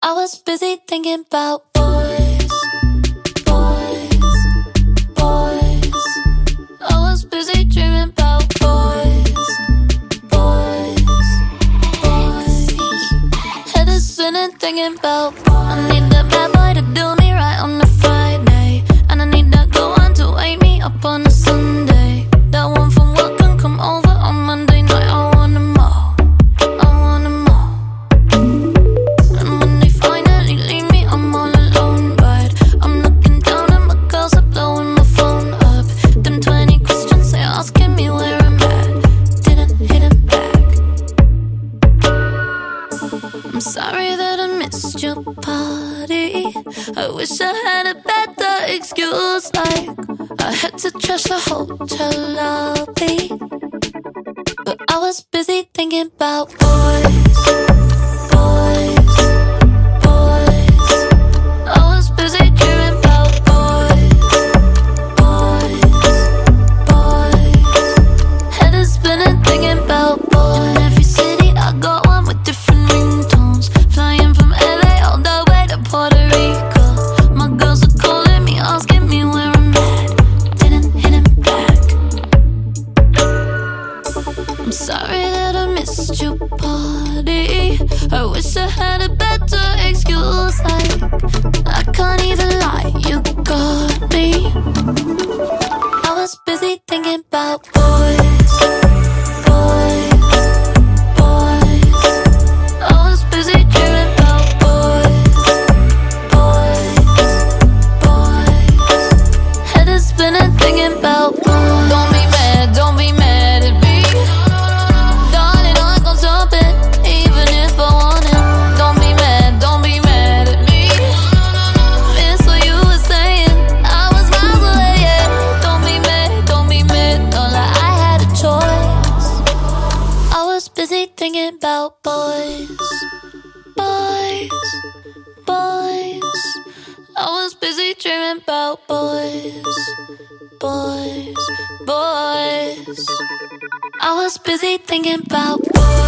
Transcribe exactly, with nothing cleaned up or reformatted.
I was busy thinking about boys, boys, boys. I was busy dreaming about boys, boys, boys. Head is spinning thinking about boys. I need that bad boy to do me right on a Friday, and I need that good one to wake me up on a Sunday. That one from work can come over on Monday night. I want them all, I want them all. And when they finally leave me, I'm all alone, right? I'm looking down and my girls are blowing my phone up. Them twenty questions they asking me where I'm at, didn't hit them back. I'm sorry that I missed your party. I wish I had a better excuse, like I had to trash the hotel lobby. But I was busy thinking about boys, boys, boys. I was busy dreaming about boys, boys, boys. Head is spinning thinking about boys. In every city I got one with different ringtones, flying from L A all the way to Puerto Rico. My girls are calling me, asking me where I'm at, didn't hit him back. I'm sorry that I missed your party. I wish I had a better excuse, like I can't even lie, you got me. I was busy thinking about boys, boys, boys. I was busy dreaming about boys, boys, boys. Head is spinning thinking about boys. Don't be mad, don't be mad at me, darling, I gon' stop it, even if I want it. Don't be mad, don't be mad at me, miss what you were saying, I was miles away, yeah. Don't be mad, don't be mad, not like I had a choice. I was busy thinking about boys, boys, boys. I was busy dreaming about boys, boys, boys. I was busy thinking about boys.